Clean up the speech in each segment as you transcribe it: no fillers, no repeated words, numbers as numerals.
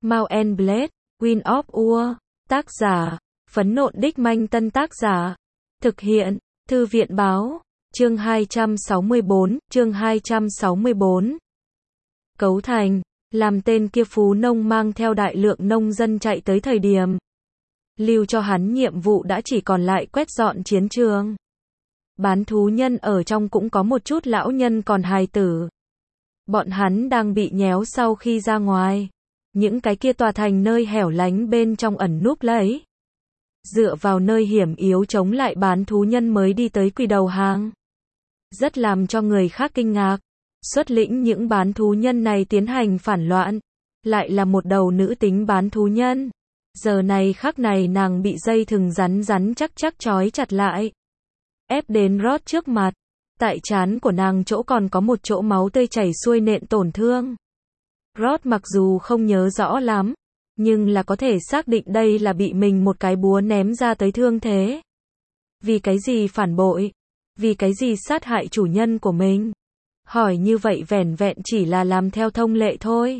Mount and Blade, Wind of War, tác giả, Phấn Nộn Đích Manh Tân tác giả, thực hiện, Thư viện báo, chương 264. Cấu thành, làm tên kia phú nông mang theo đại lượng nông dân chạy tới thời điểm lưu cho hắn nhiệm vụ đã chỉ còn lại quét dọn chiến trường. Bán thú nhân ở trong cũng có một chút lão nhân còn hài tử. Bọn hắn đang bị nhéo sau khi ra ngoài. Những cái kia tòa thành nơi hẻo lánh bên trong ẩn núp lấy. Dựa vào nơi hiểm yếu chống lại bán thú nhân mới đi tới quỳ đầu hàng. Rất làm cho người khác kinh ngạc. Xuất lĩnh những bán thú nhân này tiến hành phản loạn. Lại là một đầu nữ tính bán thú nhân. Giờ này khắc này nàng bị dây thừng rắn chắc trói chặt lại. Ép đến Rod trước mặt. Tại trán của nàng chỗ còn có một chỗ máu tươi chảy xuôi nện tổn thương. Rod mặc dù không nhớ rõ lắm, nhưng là có thể xác định đây là bị mình một cái búa ném ra tới thương thế. Vì cái gì phản bội? Vì cái gì sát hại chủ nhân của mình? Hỏi như vậy vẻn vẹn chỉ là làm theo thông lệ thôi.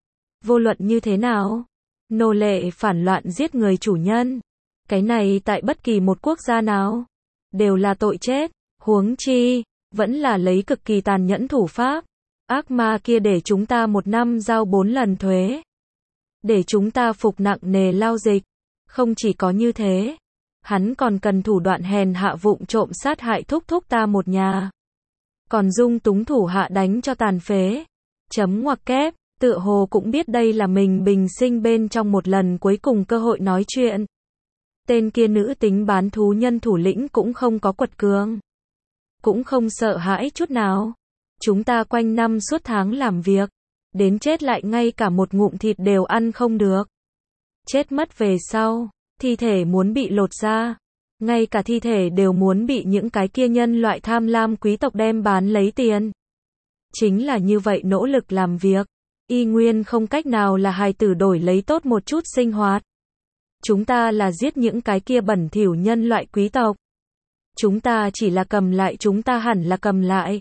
Vô luận như thế nào? Nô lệ phản loạn giết người chủ nhân. Cái này tại bất kỳ một quốc gia nào đều là tội chết. Huống chi, vẫn là lấy cực kỳ tàn nhẫn thủ pháp. Ác ma kia để chúng ta 1 năm giao 4 lần thuế. Để chúng ta phục nặng nề lao dịch. Không chỉ có như thế. Hắn còn cần thủ đoạn hèn hạ vụng trộm sát hại thúc ta một nhà. Còn dung túng thủ hạ đánh cho tàn phế. Chấm ngoặc kép, tựa hồ cũng biết đây là mình bình sinh bên trong một lần cuối cùng cơ hội nói chuyện. Tên kia nữ tính bán thú nhân thủ lĩnh cũng không có quật cường. Cũng không sợ hãi chút nào. Chúng ta quanh năm suốt tháng làm việc. Đến chết lại ngay cả một ngụm thịt đều ăn không được. Chết mất về sau. Thi thể muốn bị lột ra. Ngay cả thi thể đều muốn bị những cái kia nhân loại tham lam quý tộc đem bán lấy tiền. Chính là như vậy nỗ lực làm việc. Y nguyên không cách nào là hài tử đổi lấy tốt một chút sinh hoạt. Chúng ta là giết những cái kia bẩn thỉu nhân loại quý tộc. Chúng ta chỉ là cầm lại, chúng ta hẳn là cầm lại.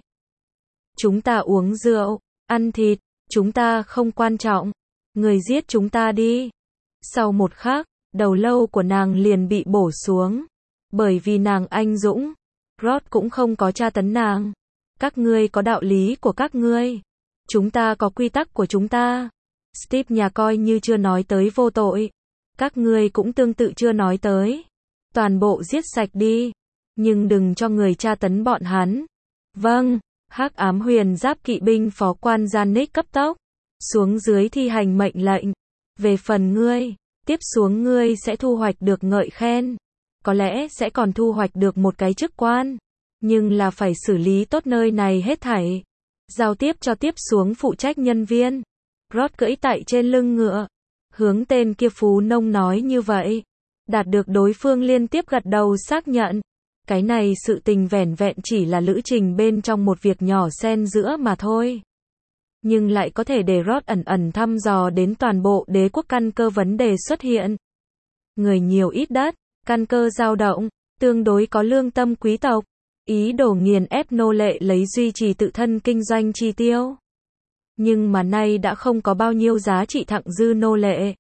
Chúng ta uống rượu, ăn thịt, chúng ta không quan trọng. Người giết chúng ta đi. Sau một khắc, đầu lâu của nàng liền bị bổ xuống. Bởi vì nàng anh dũng. Rod cũng không có tra tấn nàng. Các ngươi có đạo lý của các ngươi. Chúng ta có quy tắc của chúng ta. Steve nhà coi như chưa nói tới vô tội. Các ngươi cũng tương tự chưa nói tới. Toàn bộ giết sạch đi. Nhưng đừng cho người tra tấn bọn hắn. Vâng. Hắc ám huyền giáp kỵ binh phó quan Janik cấp tốc xuống dưới thi hành mệnh lệnh. Về phần ngươi, tiếp xuống ngươi sẽ thu hoạch được ngợi khen. Có lẽ sẽ còn thu hoạch được một cái chức quan. Nhưng là phải xử lý tốt nơi này hết thảy. Giao tiếp cho tiếp xuống phụ trách nhân viên. Rod cưỡi tại trên lưng ngựa. Hướng tên kia phú nông nói như vậy. Đạt được đối phương liên tiếp gật đầu xác nhận. Cái này sự tình vẻn vẹn chỉ là lữ trình bên trong một việc nhỏ xen giữa mà thôi. Nhưng lại có thể để Rod ẩn thăm dò đến toàn bộ đế quốc căn cơ vấn đề xuất hiện. Người nhiều ít đất, căn cơ dao động, tương đối có lương tâm quý tộc. Ý đồ nghiền ép nô lệ lấy duy trì tự thân kinh doanh chi tiêu. Nhưng mà nay đã không có bao nhiêu giá trị thặng dư nô lệ.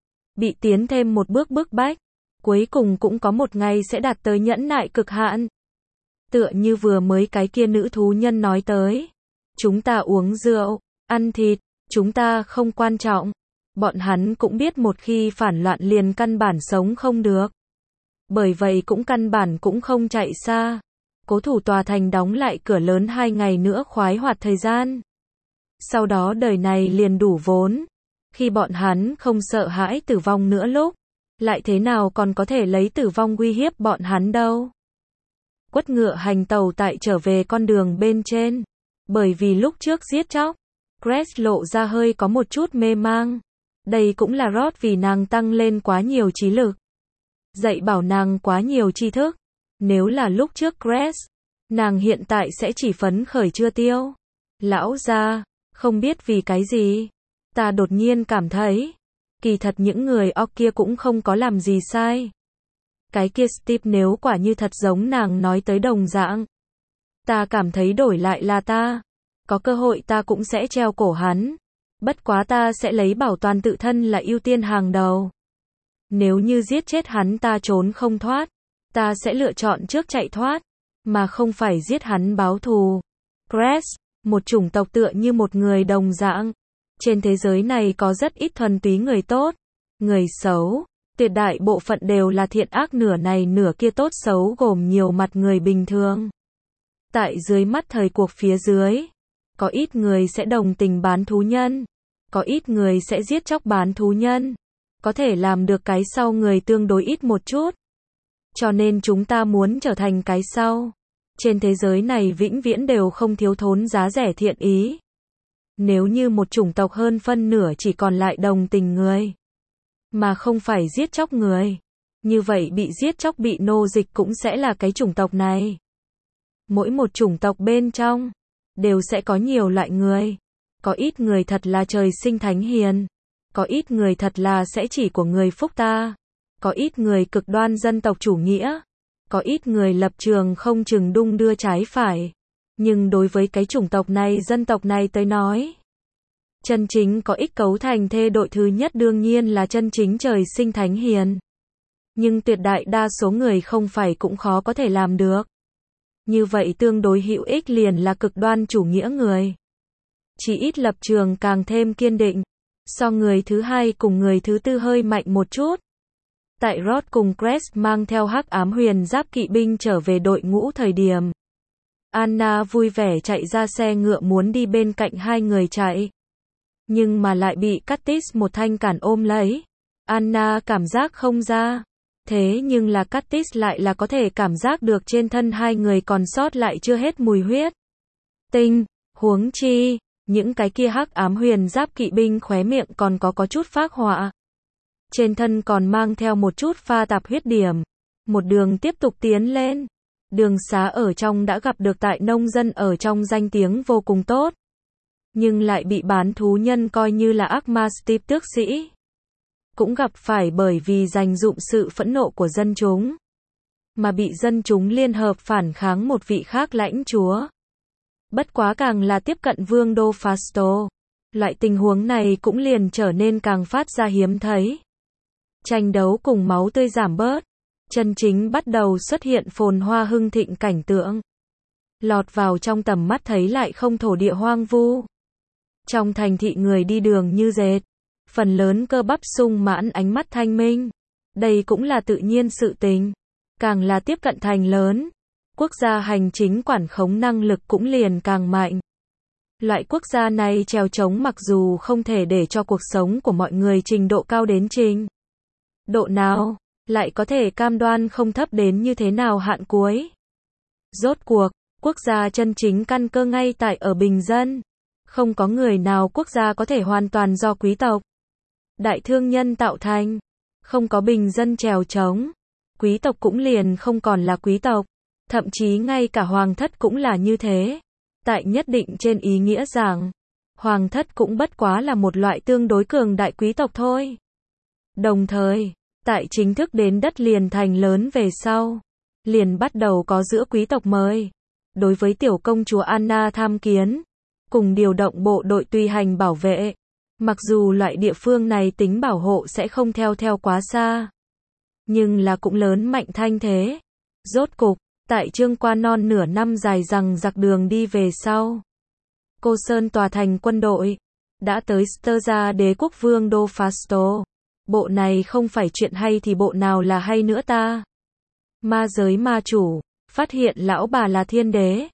Bị tiến thêm một bước bức bách. Cuối cùng cũng có một ngày sẽ đạt tới nhẫn nại cực hạn. Tựa như vừa mới cái kia nữ thú nhân nói tới. Chúng ta uống rượu, ăn thịt, chúng ta không quan trọng. Bọn hắn cũng biết một khi phản loạn liền căn bản sống không được. Bởi vậy cũng căn bản cũng không chạy xa. Cố thủ tòa thành đóng lại cửa lớn 2 ngày nữa khoái hoạt thời gian. Sau đó đời này liền đủ vốn. Khi bọn hắn không sợ hãi tử vong nữa lúc. Lại thế nào còn có thể lấy tử vong uy hiếp bọn hắn đâu. Quất ngựa hành tàu tại trở về con đường bên trên. Bởi vì lúc trước giết chóc, Grace lộ ra hơi có một chút mê mang. Đây cũng là Rod vì nàng tăng lên quá nhiều trí lực. Dạy bảo nàng quá nhiều tri thức. Nếu là lúc trước Grace, nàng hiện tại sẽ chỉ phấn khởi chưa tiêu. Lão gia, không biết vì cái gì. Ta đột nhiên cảm thấy. Kỳ thật những người orc kia cũng không có làm gì sai. Cái kia Steve nếu quả như thật giống nàng nói tới đồng dạng. Ta cảm thấy đổi lại là ta. Có cơ hội ta cũng sẽ treo cổ hắn. Bất quá ta sẽ lấy bảo toàn tự thân là ưu tiên hàng đầu. Nếu như giết chết hắn ta trốn không thoát, ta sẽ lựa chọn trước chạy thoát, mà không phải giết hắn báo thù. Crest, một chủng tộc tựa như một người đồng dạng. Trên thế giới này có rất ít thuần túy người tốt, người xấu. Tuyệt đại bộ phận đều là thiện ác nửa này nửa kia tốt xấu gồm nhiều mặt người bình thường. Tại dưới mắt thời cuộc phía dưới, có ít người sẽ đồng tình bán thú nhân, có ít người sẽ giết chóc bán thú nhân. Có thể làm được cái sau người tương đối ít một chút. Cho nên chúng ta muốn trở thành cái sau. Trên thế giới này vĩnh viễn đều không thiếu thốn giá rẻ thiện ý. Nếu như một chủng tộc hơn phân nửa chỉ còn lại đồng tình người, mà không phải giết chóc người, như vậy bị giết chóc bị nô dịch cũng sẽ là cái chủng tộc này. Mỗi một chủng tộc bên trong, đều sẽ có nhiều loại người. Có ít người thật là trời sinh thánh hiền. Có ít người thật là sẽ chỉ của người phúc ta. Có ít người cực đoan dân tộc chủ nghĩa. Có ít người lập trường không chừng đung đưa trái phải. Nhưng đối với cái chủng tộc này dân tộc này tới nói, chân chính có ích cấu thành thê đội thứ nhất đương nhiên là chân chính trời sinh thánh hiền. Nhưng tuyệt đại đa số người không phải cũng khó có thể làm được. Như vậy tương đối hữu ích liền là cực đoan chủ nghĩa người. Chỉ ít lập trường càng thêm kiên định. So người thứ hai cùng người thứ tư hơi mạnh một chút. Tại Rod cùng Crest mang theo hắc ám huyền giáp kỵ binh trở về đội ngũ thời điểm, Anna vui vẻ chạy ra xe ngựa muốn đi bên cạnh hai người chạy. Nhưng mà lại bị Curtis một thanh cản ôm lấy. Anna cảm giác không ra. Thế nhưng là Curtis lại là có thể cảm giác được trên thân hai người còn sót lại chưa hết mùi huyết tinh. Huống chi, những cái kia hắc ám huyền giáp kỵ binh khóe miệng còn có chút phác họa. Trên thân còn mang theo một chút pha tạp huyết điểm. Một đường tiếp tục tiến lên. Đường xá ở trong đã gặp được tại nông dân ở trong danh tiếng vô cùng tốt. Nhưng lại bị bán thú nhân coi như là ác ma Steve tước sĩ. Cũng gặp phải bởi vì dành dụm sự phẫn nộ của dân chúng. Mà bị dân chúng liên hợp phản kháng một vị khác lãnh chúa. Bất quá càng là tiếp cận vương đô Fasto. Loại tình huống này cũng liền trở nên càng phát ra hiếm thấy. Tranh đấu cùng máu tươi giảm bớt. Chân chính bắt đầu xuất hiện phồn hoa hưng thịnh cảnh tượng. Lọt vào trong tầm mắt thấy lại không thổ địa hoang vu. Trong thành thị người đi đường như dệt. Phần lớn cơ bắp sung mãn ánh mắt thanh minh. Đây cũng là tự nhiên sự tình. Càng là tiếp cận thành lớn, quốc gia hành chính quản khống năng lực cũng liền càng mạnh. Loại quốc gia này trèo trống mặc dù không thể để cho cuộc sống của mọi người trình độ cao đến trình độ nào, lại có thể cam đoan không thấp đến như thế nào hạn cuối. Rốt cuộc, quốc gia chân chính căn cơ ngay tại ở bình dân. Không có người nào quốc gia có thể hoàn toàn do quý tộc, đại thương nhân tạo thành. Không có bình dân trèo trống, quý tộc cũng liền không còn là quý tộc. Thậm chí ngay cả hoàng thất cũng là như thế. Tại nhất định trên ý nghĩa rằng, hoàng thất cũng bất quá là một loại tương đối cường đại quý tộc thôi. Đồng thời, tại chính thức đến đất liền thành lớn về sau, liền bắt đầu có giữa quý tộc mới. Đối với tiểu công chúa Anna tham kiến, cùng điều động bộ đội tùy hành bảo vệ. Mặc dù loại địa phương này tính bảo hộ sẽ không theo quá xa, nhưng là cũng lớn mạnh thanh thế. Rốt cục, tại Trương qua non nửa năm dài dằng dặc đường đi về sau, Cô Sơn tòa thành quân đội đã tới Sterza đế quốc vương đô Fasto. Bộ này không phải chuyện hay thì bộ nào là hay nữa ta? Ma giới ma chủ phát hiện lão bà là thiên đế,